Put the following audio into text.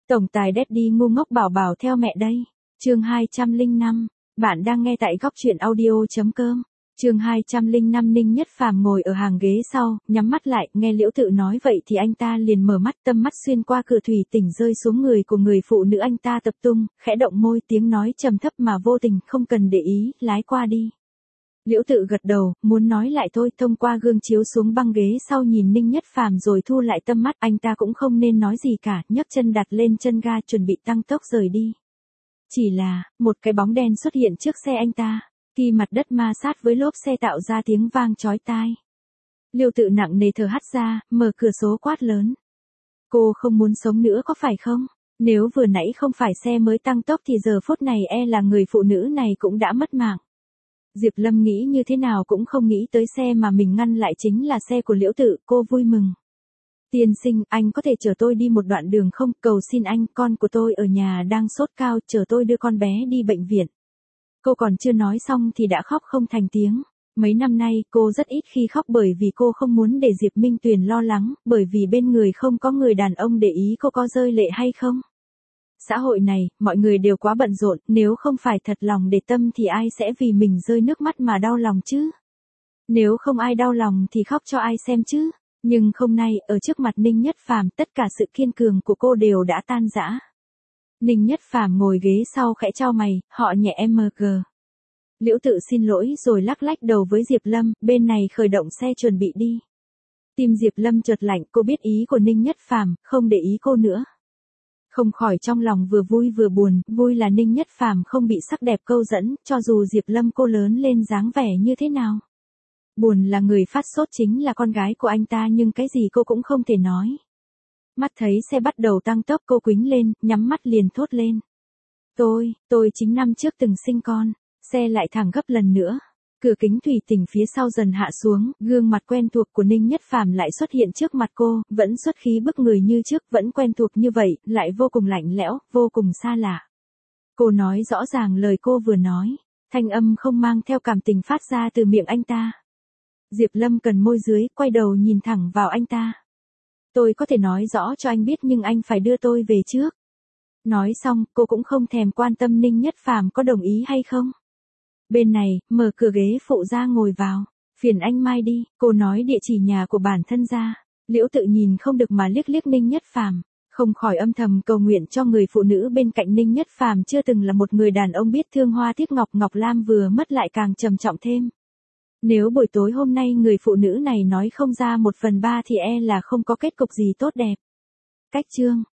Tổng tài Daddy ngu ngốc bảo bảo theo mẹ đây. Chương 205. Bạn đang nghe tại góc truyện audio.com. Chương 205. Ninh Nhất Phàm ngồi ở hàng ghế sau, nhắm mắt lại, nghe Liễu Tự nói vậy thì anh ta liền mở mắt, tâm mắt xuyên qua cửa thủy tinh rơi xuống người của người phụ nữ anh ta tập trung, khẽ động môi, tiếng nói trầm thấp mà vô tình, không cần để ý, lái qua đi. Liễu Tự gật đầu, muốn nói lại thôi, thông qua gương chiếu xuống băng ghế sau nhìn Ninh Nhất Phàm rồi thu lại tâm mắt, anh ta cũng không nên nói gì cả, nhấc chân đặt lên chân ga chuẩn bị tăng tốc rời đi. Chỉ là, một cái bóng đen xuất hiện trước xe anh ta, khi mặt đất ma sát với lốp xe tạo ra tiếng vang chói tai. Liễu Tự nặng nề thở hắt ra, mở cửa sổ quát lớn. Cô không muốn sống nữa có phải không? Nếu vừa nãy không phải xe mới tăng tốc thì giờ phút này là người phụ nữ này cũng đã mất mạng. Diệp Lâm nghĩ như thế nào cũng không nghĩ tới xe mà mình ngăn lại chính là xe của Liễu Tự, cô vui mừng. Tiên sinh, anh có thể chở tôi đi một đoạn đường không? Cầu xin anh, con của tôi ở nhà đang sốt cao, chở tôi đưa con bé đi bệnh viện. Cô còn chưa nói xong thì đã khóc không thành tiếng. Mấy năm nay, cô rất ít khi khóc bởi vì cô không muốn để Diệp Minh Tuyền lo lắng, bởi vì bên người không có người đàn ông để ý cô có rơi lệ hay không. Xã hội này, mọi người đều quá bận rộn, nếu không phải thật lòng để tâm thì ai sẽ vì mình rơi nước mắt mà đau lòng chứ? Nếu không ai đau lòng thì khóc cho ai xem chứ? Nhưng hôm nay, ở trước mặt Ninh Nhất Phàm, tất cả sự kiên cường của cô đều đã tan rã. Ninh Nhất Phàm ngồi ghế sau khẽ chau mày, họ nhẹ MG. Liễu Tự xin lỗi rồi lắc lách đầu với Diệp Lâm, bên này khởi động xe chuẩn bị đi. Tim Diệp Lâm chợt lạnh, cô biết ý của Ninh Nhất Phàm, không để ý cô nữa. Không khỏi trong lòng vừa vui vừa buồn, vui là Ninh Nhất Phàm không bị sắc đẹp câu dẫn, cho dù Diệp Lâm cô lớn lên dáng vẻ như thế nào. Buồn là người phát sốt chính là con gái của anh ta nhưng cái gì cô cũng không thể nói. Mắt thấy xe bắt đầu tăng tốc cô quĩnh lên, nhắm mắt liền thốt lên. Tôi chính năm trước từng sinh con, xe lại thẳng gấp lần nữa. Cửa kính thủy tinh phía sau dần hạ xuống, gương mặt quen thuộc của Ninh Nhất Phàm lại xuất hiện trước mặt cô, vẫn xuất khí bức người như trước, vẫn quen thuộc như vậy, lại vô cùng lạnh lẽo, vô cùng xa lạ. Cô nói rõ ràng lời cô vừa nói, thanh âm không mang theo cảm tình phát ra từ miệng anh ta. Diệp Lâm cần môi dưới, quay đầu nhìn thẳng vào anh ta. Tôi có thể nói rõ cho anh biết nhưng anh phải đưa tôi về trước. Nói xong, cô cũng không thèm quan tâm Ninh Nhất Phàm có đồng ý hay không. Bên này, mở cửa ghế phụ ra ngồi vào. Phiền anh mai đi, cô nói địa chỉ nhà của bản thân ra. Liễu Tự nhìn không được mà liếc liếc Ninh Nhất Phàm, không khỏi âm thầm cầu nguyện cho người phụ nữ bên cạnh Ninh Nhất Phàm chưa từng là một người đàn ông biết thương hoa tiếc ngọc, Ngọc Lam vừa mất lại càng trầm trọng thêm. Nếu buổi tối hôm nay người phụ nữ này nói không ra 1/3 thì là không có kết cục gì tốt đẹp. Cách chương